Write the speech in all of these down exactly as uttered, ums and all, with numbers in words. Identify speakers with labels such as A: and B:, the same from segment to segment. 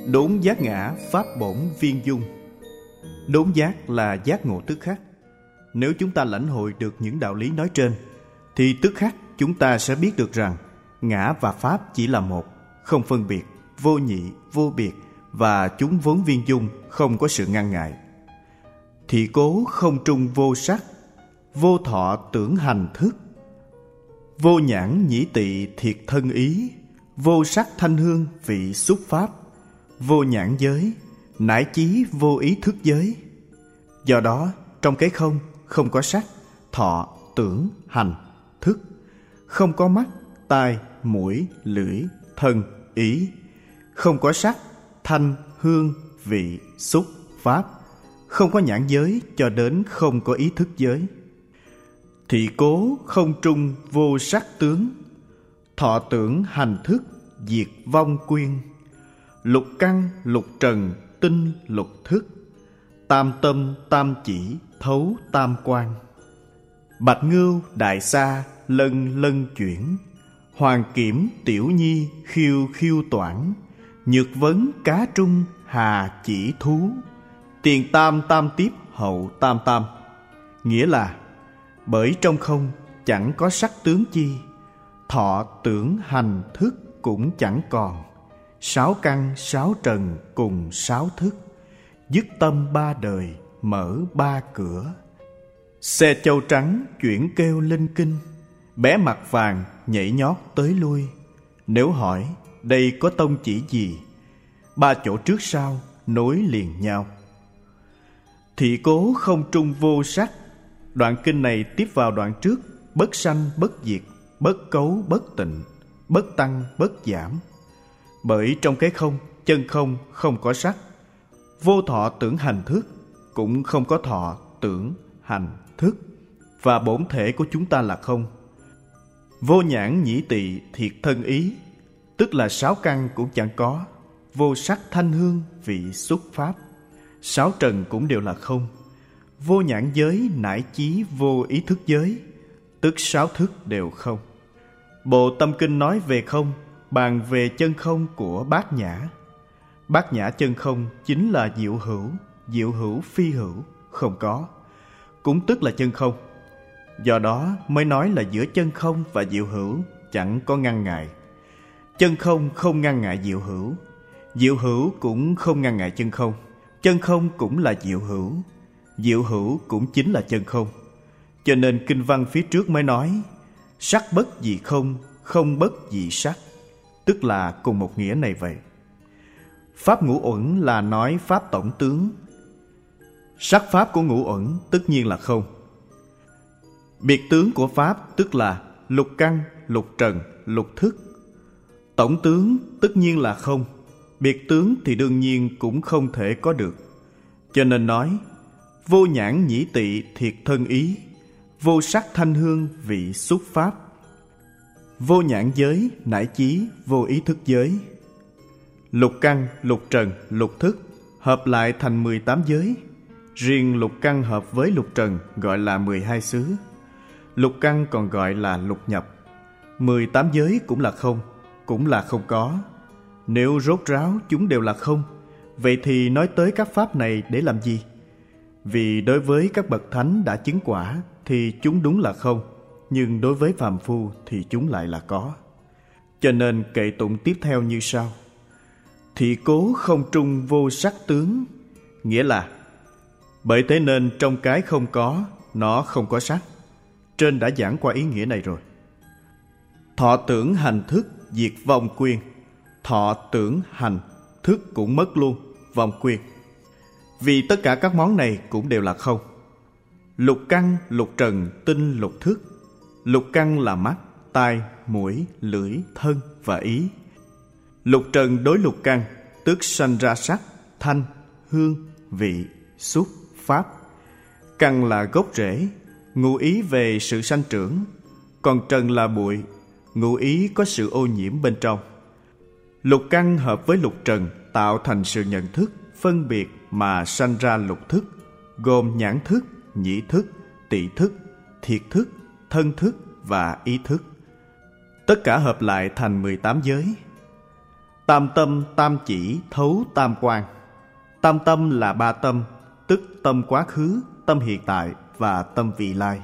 A: Đốn giác ngã pháp bổn viên dung. Đốn giác là giác ngộ tức khắc. Nếu chúng ta lãnh hội được những đạo lý nói trên, thì tức khắc chúng ta sẽ biết được rằng ngã và pháp chỉ là một, không phân biệt, vô nhị, vô biệt, và chúng vốn viên dung, không có sự ngăn ngại. Thị cố không trung vô sắc, vô thọ tưởng hành thức, vô nhãn nhĩ tị thiệt thân ý, vô sắc thanh hương vị xúc pháp, vô nhãn giới, nải chí vô ý thức giới. Do đó, trong cái không, không có sắc, thọ, tưởng, hành, thức. Không có mắt, tai, mũi, lưỡi, thân, ý. Không có sắc, thanh, hương, vị, xúc, pháp. Không có nhãn giới cho đến không có ý thức giới. Thị cố không trung vô sắc tướng, thọ tưởng hành thức diệt vong quyên. Lục căn lục trần tinh lục thức, tam tâm tam chỉ thấu tam quan. Bạch ngưu đại sa lân lân chuyển, hoàng kiểm tiểu nhi khiêu khiêu toản. Nhược vấn cá trung hà chỉ thú, tiền tam tam tiếp hậu tam tam. Nghĩa là bởi trong không chẳng có sắc tướng chi, thọ tưởng hành thức cũng chẳng còn. Sáu căn sáu trần cùng sáu thức, dứt tâm ba đời mở ba cửa. Xe châu trắng chuyển kêu linh kinh, bé mặt vàng nhảy nhót tới lui. Nếu hỏi đây có tông chỉ gì, ba chỗ trước sau nối liền nhau. Thị cố không trung vô sắc. Đoạn kinh này tiếp vào đoạn trước, bất sanh bất diệt, bất cấu bất tịnh, bất tăng bất giảm. Bởi trong cái không, chân không không có sắc. Vô thọ tưởng hành thức, cũng không có thọ tưởng hành thức. Và bổn thể của chúng ta là không. Vô nhãn nhĩ tị thiệt thân ý, tức là sáu căn cũng chẳng có. Vô sắc thanh hương vị xúc pháp, sáu trần cũng đều là không. Vô nhãn giới nải chí vô ý thức giới, tức sáu thức đều không. Bộ Tâm Kinh nói về không, bàn về chân không của Bát Nhã. Bát Nhã chân không chính là diệu hữu, diệu hữu phi hữu, không có, cũng tức là chân không. Do đó mới nói là giữa chân không và diệu hữu chẳng có ngăn ngại. Chân không không ngăn ngại diệu hữu, diệu hữu cũng không ngăn ngại chân không. Chân không cũng là diệu hữu, diệu hữu cũng chính là chân không. Cho nên kinh văn phía trước mới nói sắc bất dị không, không bất dị sắc, tức là cùng một nghĩa này vậy. Pháp ngũ uẩn là nói pháp tổng tướng. Sắc pháp của ngũ uẩn tất nhiên là không. Biệt tướng của pháp tức là lục căn, lục trần, lục thức. Tổng tướng tất nhiên là không. Biệt tướng thì đương nhiên cũng không thể có được. Cho nên nói vô nhãn nhĩ tị thiệt thân ý, vô sắc thanh hương vị xúc pháp, vô nhãn giới nải chí vô ý thức giới. Lục căn, lục trần, lục thức hợp lại thành mười tám giới. Riêng lục căn hợp với lục trần gọi là mười hai xứ. Lục căn còn gọi là lục nhập. Mười tám giới cũng là không, cũng là không có. Nếu rốt ráo chúng đều là không, vậy thì nói tới các pháp này để làm gì? Vì đối với các bậc thánh đã chứng quả thì chúng đúng là không, nhưng đối với phàm phu thì chúng lại là có. Cho nên kệ tụng tiếp theo như sau: thị cố không trung vô sắc tướng. Nghĩa là bởi thế nên trong cái không có, nó không có sắc. Trên đã giảng qua ý nghĩa này rồi. Thọ tưởng hành thức diệt vong quyên. Thọ tưởng hành thức cũng mất luôn, vong quyên. Vì tất cả các món này cũng đều là không. Lục căn, lục trần, tinh lục thức. Lục căn là mắt, tai, mũi, lưỡi, thân và ý. Lục trần đối lục căn, tức sanh ra sắc, thanh, hương, vị, xúc, pháp. Căn là gốc rễ, ngụ ý về sự sanh trưởng. Còn trần là bụi, ngụ ý có sự ô nhiễm bên trong. Lục căn hợp với lục trần tạo thành sự nhận thức, phân biệt mà sanh ra lục thức, gồm nhãn thức, nhĩ thức, tị thức, thiệt thức, thân thức và ý thức. Tất cả hợp lại thành mười tám giới. Tam tâm tam chỉ thấu tam quan. Tam tâm là ba tâm, tức tâm quá khứ, tâm hiện tại và tâm vị lai.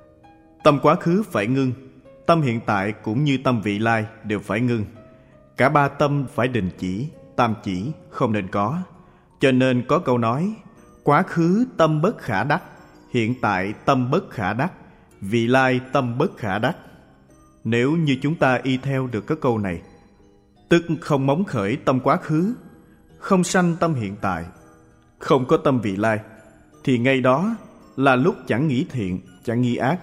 A: Tâm quá khứ phải ngưng, tâm hiện tại cũng như tâm vị lai đều phải ngưng. Cả ba tâm phải đình chỉ, tam chỉ không nên có. Cho nên có câu nói: quá khứ tâm bất khả đắc, hiện tại tâm bất khả đắc, vị lai tâm bất khả đắc. Nếu như chúng ta y theo được cái câu này, tức không móng khởi tâm quá khứ, không sanh tâm hiện tại, không có tâm vị lai, thì ngay đó là lúc chẳng nghĩ thiện, chẳng nghĩ ác.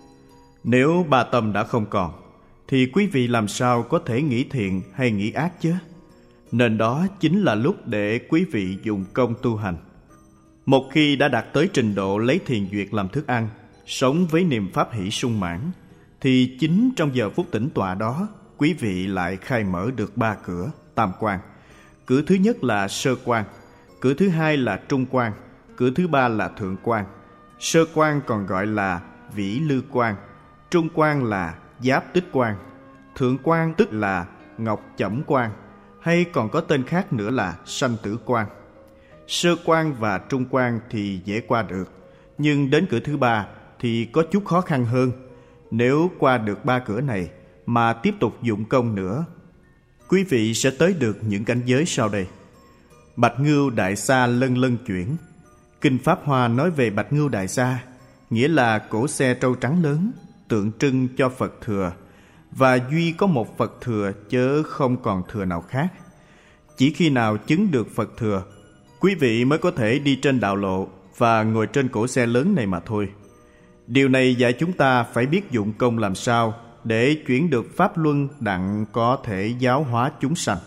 A: Nếu ba tâm đã không còn, thì quý vị làm sao có thể nghĩ thiện hay nghĩ ác chứ? Nên đó chính là lúc để quý vị dùng công tu hành. Một khi đã đạt tới trình độ lấy thiền duyệt làm thức ăn, sống với niềm pháp hỷ sung mãn, thì chính trong giờ phút tĩnh tọa đó, quý vị lại khai mở được ba cửa tam quan. Cửa thứ nhất là sơ quan, cửa thứ hai là trung quan, cửa thứ ba là thượng quan. Sơ quan còn gọi là vĩ lư quan, trung quan là giáp tích quan, thượng quan tức là ngọc chẩm quan, hay còn có tên khác nữa là sanh tử quan. Sơ quan và trung quan thì dễ qua được, nhưng đến cửa thứ ba thì có chút khó khăn hơn. Nếu qua được ba cửa này mà tiếp tục dụng công nữa, quý vị sẽ tới được những cảnh giới sau đây. Bạch ngưu đại sa lân lân chuyển. Kinh Pháp Hoa nói về bạch ngưu đại sa, nghĩa là cổ xe trâu trắng lớn, tượng trưng cho Phật thừa, và duy có một Phật thừa chớ không còn thừa nào khác. Chỉ khi nào chứng được Phật thừa, quý vị mới có thể đi trên đạo lộ và ngồi trên cổ xe lớn này mà thôi. Điều này dạy chúng ta phải biết dụng công làm sao để chuyển được pháp luân đặng có thể giáo hóa chúng sanh.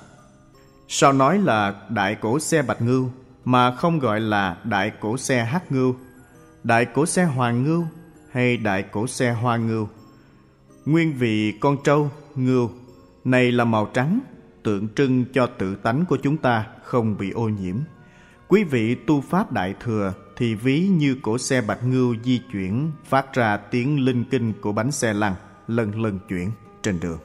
A: Sao nói là đại cổ xe bạch ngưu mà không gọi là đại cổ xe hắc ngưu, đại cổ xe hoàng ngưu hay đại cổ xe hoa ngưu? Nguyên vì con trâu, ngưu này là màu trắng, tượng trưng cho tự tánh của chúng ta không bị ô nhiễm. Quý vị tu pháp đại thừa thì ví như cổ xe bạch ngưu di chuyển, phát ra tiếng linh kinh của bánh xe lăn lân lân chuyển trên đường.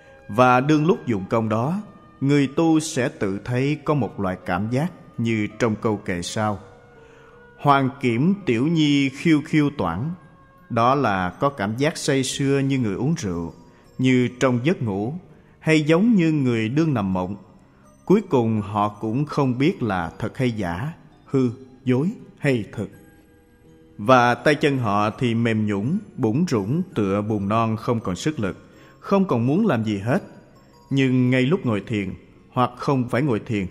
A: Và đương lúc dụng công đó, người tu sẽ tự thấy có một loại cảm giác như trong câu kệ sau: Hoàng kiểm tiểu nhi khiêu khiêu toảng. Đó là có cảm giác say sưa như người uống rượu, như trong giấc ngủ, hay giống như người đương nằm mộng. Cuối cùng họ cũng không biết là thật hay giả, hư, dối hay thật. Và tay chân họ thì mềm nhũn, bủn rủn tựa bùn non không còn sức lực, không còn muốn làm gì hết. Nhưng ngay lúc ngồi thiền, hoặc không phải ngồi thiền,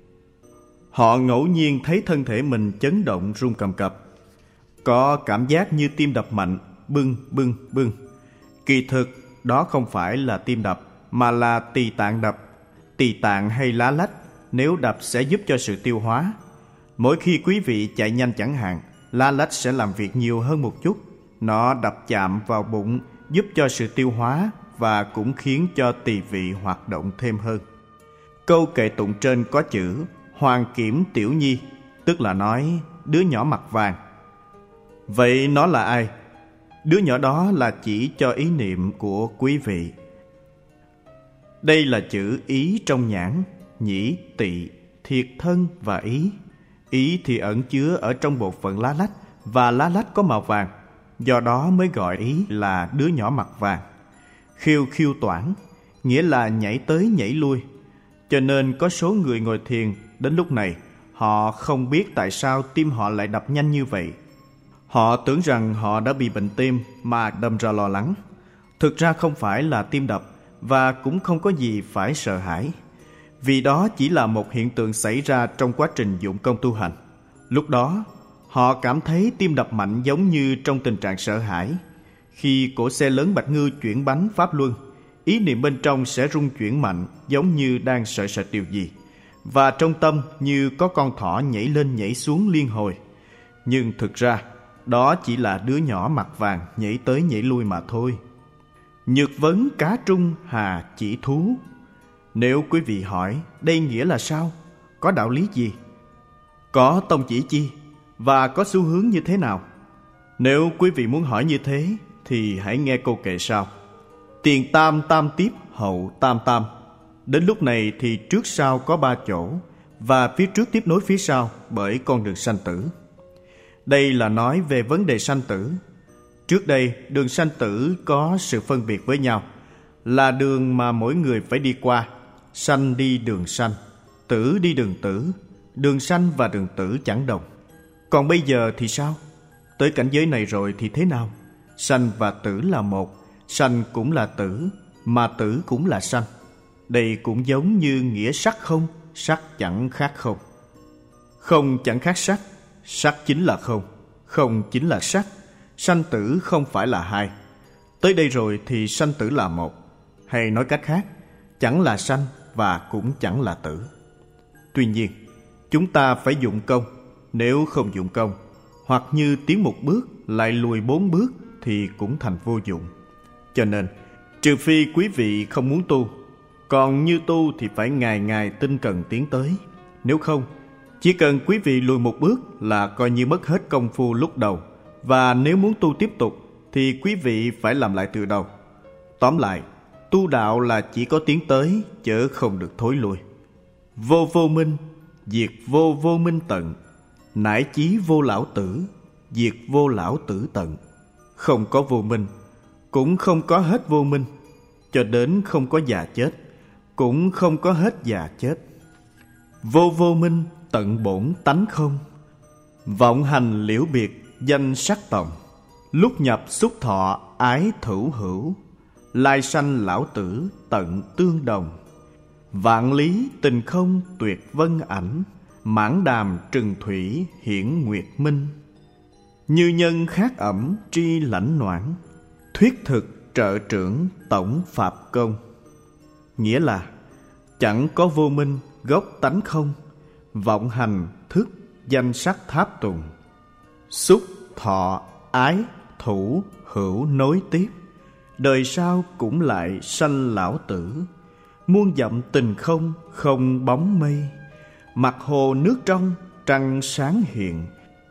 A: họ ngẫu nhiên thấy thân thể mình chấn động rung cầm cập, có cảm giác như tim đập mạnh, bưng bưng bưng. Kỳ thực đó không phải là tim đập, mà là tỳ tạng đập. Tỳ tạng hay lá lách nếu đập sẽ giúp cho sự tiêu hóa. Mỗi khi quý vị chạy nhanh chẳng hạn, lá lách sẽ làm việc nhiều hơn một chút. Nó đập chạm vào bụng, giúp cho sự tiêu hóa và cũng khiến cho tỳ vị hoạt động thêm hơn. Câu kệ tụng trên có chữ Hoàng kiểm tiểu nhi, tức là nói đứa nhỏ mặt vàng. Vậy nó là ai? Đứa nhỏ đó là chỉ cho ý niệm của quý vị. Đây là chữ ý trong nhãn, nhĩ, tỵ, thiệt thân và ý. Ý thì ẩn chứa ở trong bộ phận lá lách, và lá lách có màu vàng, do đó mới gọi ý là đứa nhỏ mặt vàng. Khiêu khiêu toảng, nghĩa là nhảy tới nhảy lui. Cho nên có số người ngồi thiền đến lúc này, họ không biết tại sao tim họ lại đập nhanh như vậy. Họ tưởng rằng họ đã bị bệnh tim mà đâm ra lo lắng. Thực ra không phải là tim đập, và cũng không có gì phải sợ hãi, vì đó chỉ là một hiện tượng xảy ra trong quá trình dụng công tu hành. Lúc đó họ cảm thấy tim đập mạnh, giống như trong tình trạng sợ hãi. Khi cổ xe lớn bạch ngưu chuyển bánh pháp luân, ý niệm bên trong sẽ rung chuyển mạnh, giống như đang sợ sệt điều gì, và trong tâm như có con thỏ nhảy lên nhảy xuống liên hồi. Nhưng thực ra đó chỉ là đứa nhỏ mặt vàng nhảy tới nhảy lui mà thôi. Nhược vấn cá trung hà chỉ thú. Nếu quý vị hỏi đây nghĩa là sao, có đạo lý gì, có tông chỉ chi, và có xu hướng như thế nào? Nếu quý vị muốn hỏi như thế thì hãy nghe câu kệ sau: Tiền tam tam tiếp hậu tam tam. Đến lúc này thì trước sau có ba chỗ, và phía trước tiếp nối phía sau bởi con đường sanh tử. Đây là nói về vấn đề sanh tử. Trước đây, đường sanh tử có sự phân biệt với nhau, là đường mà mỗi người phải đi qua. Sanh đi đường sanh, tử đi đường tử. Đường sanh và đường tử chẳng đồng. Còn bây giờ thì sao? Tới cảnh giới này rồi thì thế nào? Sanh và tử là một, sanh cũng là tử, mà tử cũng là sanh. Đây cũng giống như nghĩa sắc không, sắc chẳng khác không. Không chẳng khác sắc, sắc chính là không, không chính là sắc. Sanh tử không phải là hai. Tới đây rồi thì sanh tử là một. Hay nói cách khác, chẳng là sanh và cũng chẳng là tử. Tuy nhiên, chúng ta phải dụng công. Nếu không dụng công, hoặc như tiến một bước lại lùi bốn bước, thì cũng thành vô dụng. Cho nên, trừ phi quý vị không muốn tu, còn như tu thì phải ngày ngày tinh cần tiến tới. Nếu không, chỉ cần quý vị lùi một bước là coi như mất hết công phu lúc đầu. Và nếu muốn tu tiếp tục thì quý vị phải làm lại từ đầu. Tóm lại, tu đạo là chỉ có tiến tới, chớ không được thối lui. Vô vô minh, diệt vô vô minh tận. Nải chí vô lão tử, diệt vô lão tử tận. Không có vô minh, cũng không có hết vô minh. Cho đến không có già chết, cũng không có hết già chết. Vô vô minh tận bổn tánh không. Vọng hành liễu biệt danh sắc tòng. Lúc nhập xúc thọ ái thửu hữu. Lai sanh lão tử tận tương đồng. Vạn lý tình không tuyệt vân ảnh. Mãn đàm trừng thủy hiển nguyệt minh. Như nhân khác ẩm tri lãnh noãn. Thuyết thực trợ trưởng tổng pháp công. Nghĩa là chẳng có vô minh gốc tánh không. Vọng hành thức danh sắc tháp tùng. Xúc thọ ái thủ hữu nối tiếp. Đời sau cũng lại sanh lão tử. Muôn dặm tình không không bóng mây. Mặt hồ nước trong trăng sáng hiện.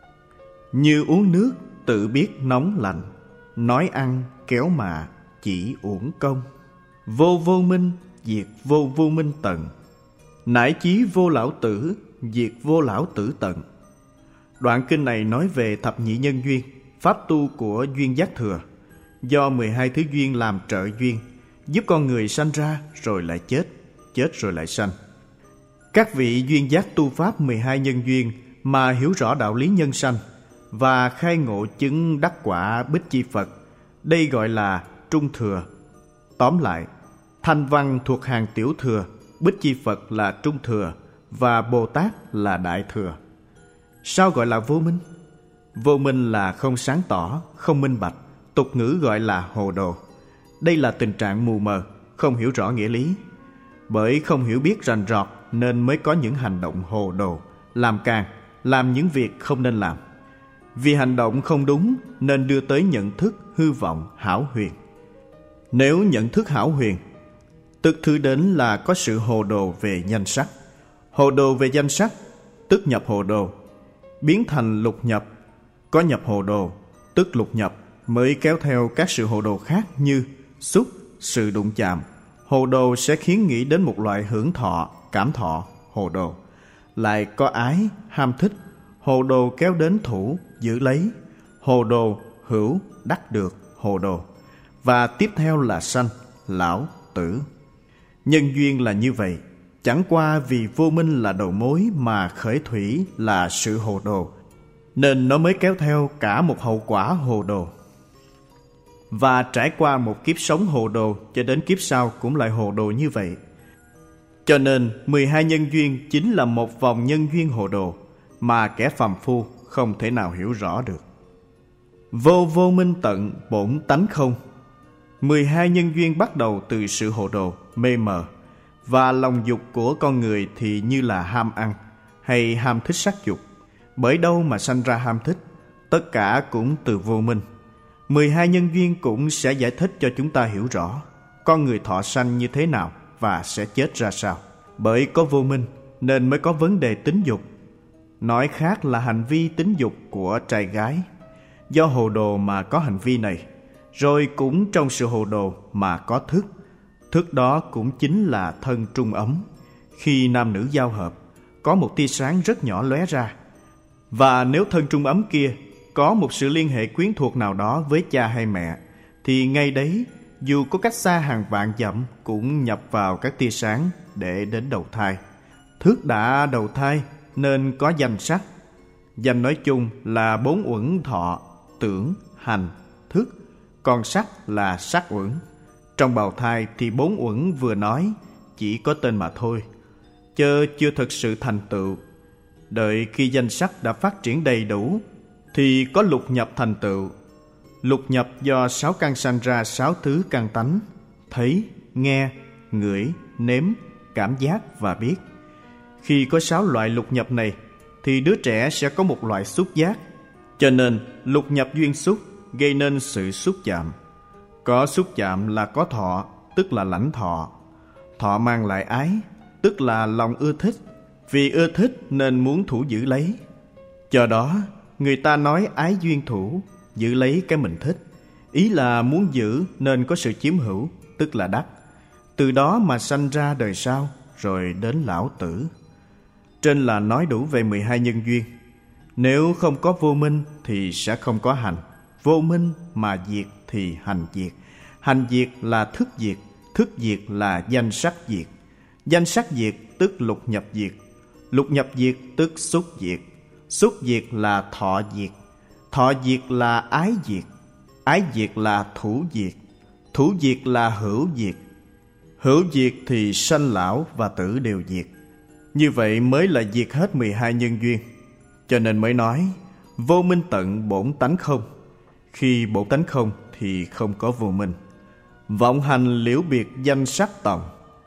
A: Như uống nước tự biết nóng lạnh. Nói ăn kéo mạ chỉ uổng công. Vô vô minh diệt vô vô minh tận. Nải chí vô lão tử diệt vô lão tử tận. Đoạn kinh này nói về thập nhị nhân duyên, pháp tu của duyên giác thừa. Do mười hai thứ duyên làm trợ duyên, giúp con người sanh ra rồi lại chết, chết rồi lại sanh. Các vị duyên giác tu pháp mười hai nhân duyên mà hiểu rõ đạo lý nhân sanh và khai ngộ chứng đắc quả Bích Chi Phật, đây gọi là trung thừa. Tóm lại, Thanh Văn thuộc hàng tiểu thừa, Bích Chi Phật là trung thừa và Bồ Tát là đại thừa. Sao gọi là vô minh? Vô minh là không sáng tỏ, không minh bạch, tục ngữ gọi là hồ đồ. Đây là tình trạng mù mờ, không hiểu rõ nghĩa lý. Bởi không hiểu biết rành rọt nên mới có những hành động hồ đồ, làm càng, làm những việc không nên làm. Vì hành động không đúng nên đưa tới nhận thức hư vọng hão huyền. Nếu nhận thức hão huyền, tức thứ đến là có sự hồ đồ về danh sắc. Hồ đồ về danh sắc, tức nhập hồ đồ, biến thành lục nhập. Có nhập hồ đồ, tức lục nhập, mới kéo theo các sự hồ đồ khác như xúc, sự đụng chạm. Hồ đồ sẽ khiến nghĩ đến một loại hưởng thọ, cảm thọ, hồ đồ. Lại có ái, ham thích. Hồ đồ kéo đến thủ, giữ lấy. Hồ đồ, hữu, đắc được, hồ đồ. Và tiếp theo là sanh, lão, tử. Nhân duyên là như vậy. Chẳng qua vì vô minh là đầu mối mà khởi thủy là sự hồ đồ, nên nó mới kéo theo cả một hậu quả hồ đồ. Và trải qua một kiếp sống hồ đồ cho đến kiếp sau cũng lại hồ đồ như vậy. Cho nên mười hai nhân duyên chính là một vòng nhân duyên hồ đồ mà kẻ phàm phu không thể nào hiểu rõ được. Vô vô minh tận bổn tánh không. mười hai nhân duyên bắt đầu từ sự hồ đồ, mê mờ. Và lòng dục của con người thì như là ham ăn hay ham thích sắc dục. Bởi đâu mà sanh ra ham thích? Tất cả cũng từ vô minh. mười hai nhân duyên cũng sẽ giải thích cho chúng ta hiểu rõ con người thọ sanh như thế nào và sẽ chết ra sao. Bởi có vô minh nên mới có vấn đề tính dục. Nói khác là hành vi tính dục của trai gái. Do hồ đồ mà có hành vi này, rồi cũng trong sự hồ đồ mà có thức. Thức đó cũng chính là thân trung ấm. Khi nam nữ giao hợp, có một tia sáng rất nhỏ lóe ra. Và nếu thân trung ấm kia có một sự liên hệ quyến thuộc nào đó với cha hay mẹ, thì ngay đấy, dù có cách xa hàng vạn dặm, cũng nhập vào các tia sáng để đến đầu thai. Thức đã đầu thai nên có danh sắc. Danh nói chung là bốn uẩn thọ, tưởng, hành, thức, còn sắc là sắc uẩn. Trong bào thai thì bốn uẩn vừa nói chỉ có tên mà thôi, chớ chưa thực sự thành tựu. Đợi khi danh sắc đã phát triển đầy đủ thì có lục nhập thành tựu. Lục nhập do sáu căn sanh ra sáu thứ căn tánh: thấy, nghe, ngửi, nếm, cảm giác và biết. Khi có sáu loại lục nhập này thì đứa trẻ sẽ có một loại xúc giác. Cho nên lục nhập duyên xúc gây nên sự xúc chạm. Có xúc chạm là có thọ, tức là lãnh thọ. Thọ mang lại ái, tức là lòng ưa thích. Vì ưa thích nên muốn thủ giữ lấy. Do đó người ta nói ái duyên thủ, giữ lấy cái mình thích. Ý là muốn giữ nên có sự chiếm hữu, tức là đắc. Từ đó mà sanh ra đời sau, rồi đến lão tử. Trên là nói đủ về mười hai nhân duyên. Nếu không có vô minh thì sẽ không có hành. Vô minh mà diệt thì hành diệt. Hành diệt là thức diệt. Thức diệt là danh sắc diệt. Danh sắc diệt tức lục nhập diệt. Lục nhập diệt tức xúc diệt. Xúc diệt là thọ diệt. Thọ diệt là ái diệt. Ái diệt là thủ diệt. Thủ diệt là hữu diệt. Hữu diệt thì sanh lão và tử đều diệt. Như vậy mới là diệt hết mười hai nhân duyên. Cho nên mới nói vô minh tận bổn tánh không. Khi bổn tánh không thì không có vô minh. Vọng hành liễu biệt danh sắc tòng.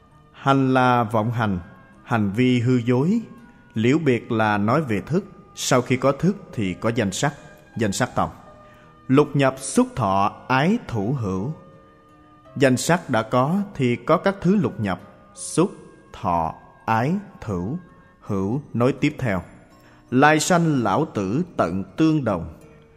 A: Hành là vọng hành, hành vi hư dối. Liễu biệt là nói về thức. Sau khi có thức thì có danh sắc, danh sắc tòng. Lục nhập xúc thọ ái thủ hữu. Danh sắc đã có thì có các thứ lục nhập: xúc, thọ, ái, thủ, hữu nối tiếp theo. Lai sanh lão tử tận tương đồng.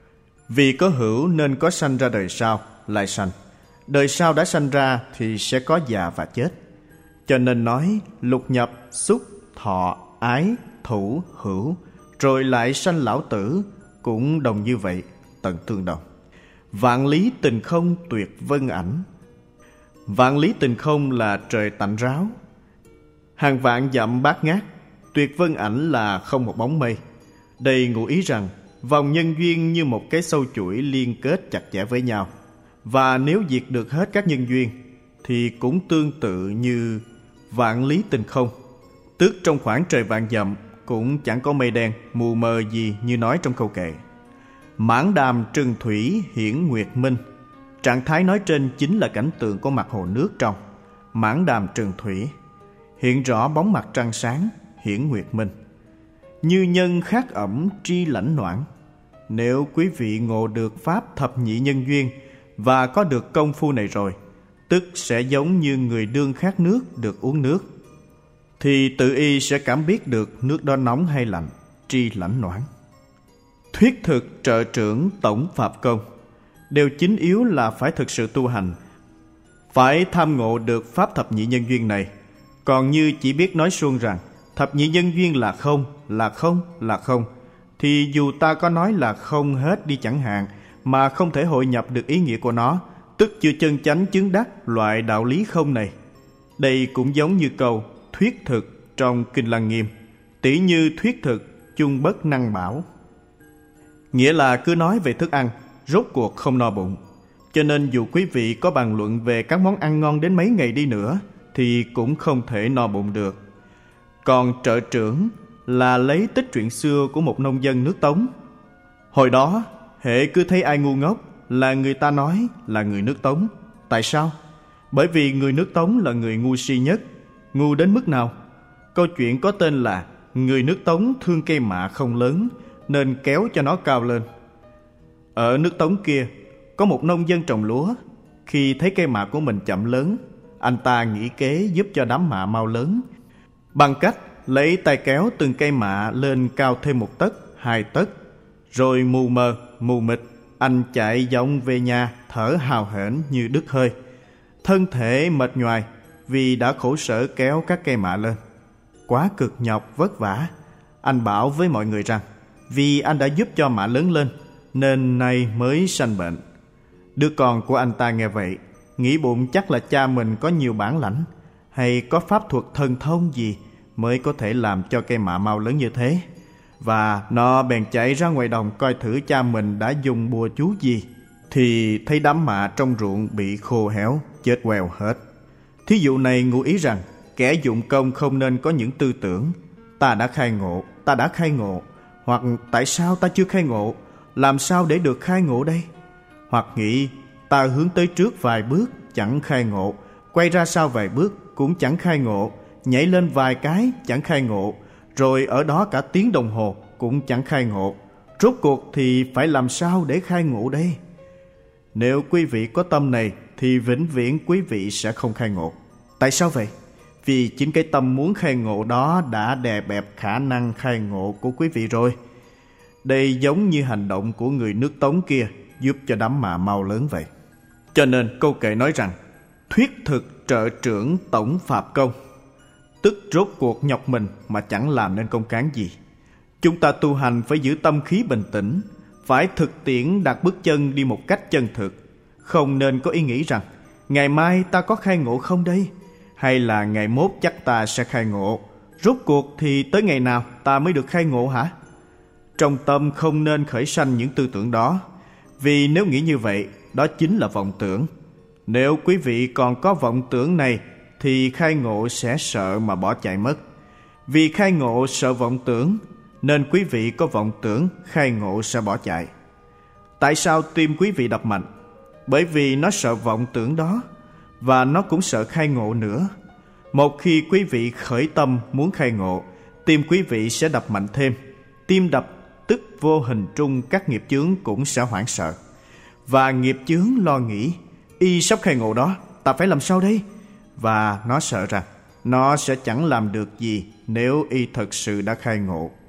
A: Vì có hữu nên có sanh ra đời sau, lai sanh. Đời sau đã sanh ra thì sẽ có già và chết. Cho nên nói lục nhập, xúc, thọ, ái, thủ, hữu, rồi lại sanh lão tử, cũng đồng như vậy, tận tương đồng. Vạn lý tình không tuyệt vân ảnh. Vạn lý tình không là trời tạnh ráo. Hàng vạn dặm bát ngát. Tuyệt vân ảnh là không một bóng mây. Đây ngụ ý rằng vòng nhân duyên như một cái sâu chuỗi liên kết chặt chẽ với nhau. Và nếu diệt được hết các nhân duyên thì cũng tương tự như vạn lý tình không. Tức trong khoảng trời vạn dặm cũng chẳng có mây đen mù mờ gì, như nói trong câu kệ. Mãn đàm trừng thủy hiển nguyệt minh. Trạng thái nói trên chính là cảnh tượng của mặt hồ nước trong. Mãn đàm trừng thủy, hiện rõ bóng mặt trăng sáng, hiển nguyệt minh. Như nhân khát ẩm tri lãnh noãn. Nếu quý vị ngộ được pháp thập nhị nhân duyên và có được công phu này rồi, tức sẽ giống như người đương khát nước được uống nước, thì tự y sẽ cảm biết được nước đó nóng hay lạnh, tri lãnh noãn. Thuyết thực trợ trưởng tổng pháp công. Điều chính yếu là phải thực sự tu hành, phải tham ngộ được pháp thập nhị nhân duyên này. Còn như chỉ biết nói suông rằng thập nhị nhân duyên là không, là không, là không, thì dù ta có nói là không hết đi chẳng hạn, mà không thể hội nhập được ý nghĩa của nó, tức chưa chân chánh chứng đắc loại đạo lý không này. Đây cũng giống như câu thuyết thực trong Kinh Lăng Nghiêm: tỷ như thuyết thực chung bất năng bảo. Nghĩa là cứ nói về thức ăn, rốt cuộc không no bụng. Cho nên dù quý vị có bàn luận về các món ăn ngon đến mấy ngày đi nữa thì cũng không thể no bụng được. Còn trợ trưởng là lấy tích truyện xưa của một nông dân nước Tống. Hồi đó hễ cứ thấy ai ngu ngốc là người ta nói là người nước Tống. Tại sao? Bởi vì người nước Tống là người ngu si nhất. Ngu đến mức nào? Câu chuyện có tên là người nước Tống thương cây mạ không lớn nên kéo cho nó cao lên. Ở nước Tống kia có một nông dân trồng lúa. Khi thấy cây mạ của mình chậm lớn, anh ta nghĩ kế giúp cho đám mạ mau lớn bằng cách lấy tay kéo từng cây mạ lên cao thêm một tấc, hai tấc. Rồi mù mờ, mù mịt, anh chạy vòng về nhà thở hào hển như đứt hơi. Thân thể mệt nhoài vì đã khổ sở kéo các cây mạ lên. Quá cực nhọc vất vả. Anh bảo với mọi người rằng vì anh đã giúp cho mạ lớn lên nên nay mới sanh bệnh. Đứa con của anh ta nghe vậy, nghĩ bụng chắc là cha mình có nhiều bản lãnh hay có pháp thuật thần thông gì mới có thể làm cho cây mạ mau lớn như thế. Và nó bèn chạy ra ngoài đồng coi thử cha mình đã dùng bùa chú gì. Thì thấy đám mạ trong ruộng bị khô héo, chết queo hết. Thí dụ này ngụ ý rằng kẻ dụng công không nên có những tư tưởng ta đã khai ngộ, ta đã khai ngộ, hoặc tại sao ta chưa khai ngộ, làm sao để được khai ngộ đây? Hoặc nghĩ ta hướng tới trước vài bước chẳng khai ngộ, quay ra sau vài bước cũng chẳng khai ngộ, nhảy lên vài cái chẳng khai ngộ, rồi ở đó cả tiếng đồng hồ cũng chẳng khai ngộ. Rốt cuộc thì phải làm sao để khai ngộ đây? Nếu quý vị có tâm này thì vĩnh viễn quý vị sẽ không khai ngộ. Tại sao vậy? Vì chính cái tâm muốn khai ngộ đó đã đè bẹp khả năng khai ngộ của quý vị rồi. Đây giống như hành động của người nước Tống kia giúp cho đám mạ mau lớn vậy. Cho nên câu kệ nói rằng thuyết thực trợ trưởng tổng phạp công, tức rốt cuộc nhọc mình mà chẳng làm nên công cán gì. Chúng ta tu hành phải giữ tâm khí bình tĩnh, phải thực tiễn đặt bước chân đi một cách chân thực. Không nên có ý nghĩ rằng ngày mai ta có khai ngộ không đây, hay là ngày mốt chắc ta sẽ khai ngộ. Rốt cuộc thì tới ngày nào ta mới được khai ngộ hả? Trong tâm không nên khởi sanh những tư tưởng đó, vì nếu nghĩ như vậy, đó chính là vọng tưởng. Nếu quý vị còn có vọng tưởng này thì khai ngộ sẽ sợ mà bỏ chạy mất. Vì khai ngộ sợ vọng tưởng nên quý vị có vọng tưởng khai ngộ sẽ bỏ chạy. Tại sao tim quý vị đập mạnh? Bởi vì nó sợ vọng tưởng đó, và nó cũng sợ khai ngộ nữa. Một khi quý vị khởi tâm muốn khai ngộ, tim quý vị sẽ đập mạnh thêm. Tim đập tức vô hình trung các nghiệp chướng cũng sẽ hoảng sợ. Và nghiệp chướng lo nghĩ y sắp khai ngộ đó, ta phải làm sao đây? Và nó sợ rằng nó sẽ chẳng làm được gì nếu y thật sự đã khai ngộ.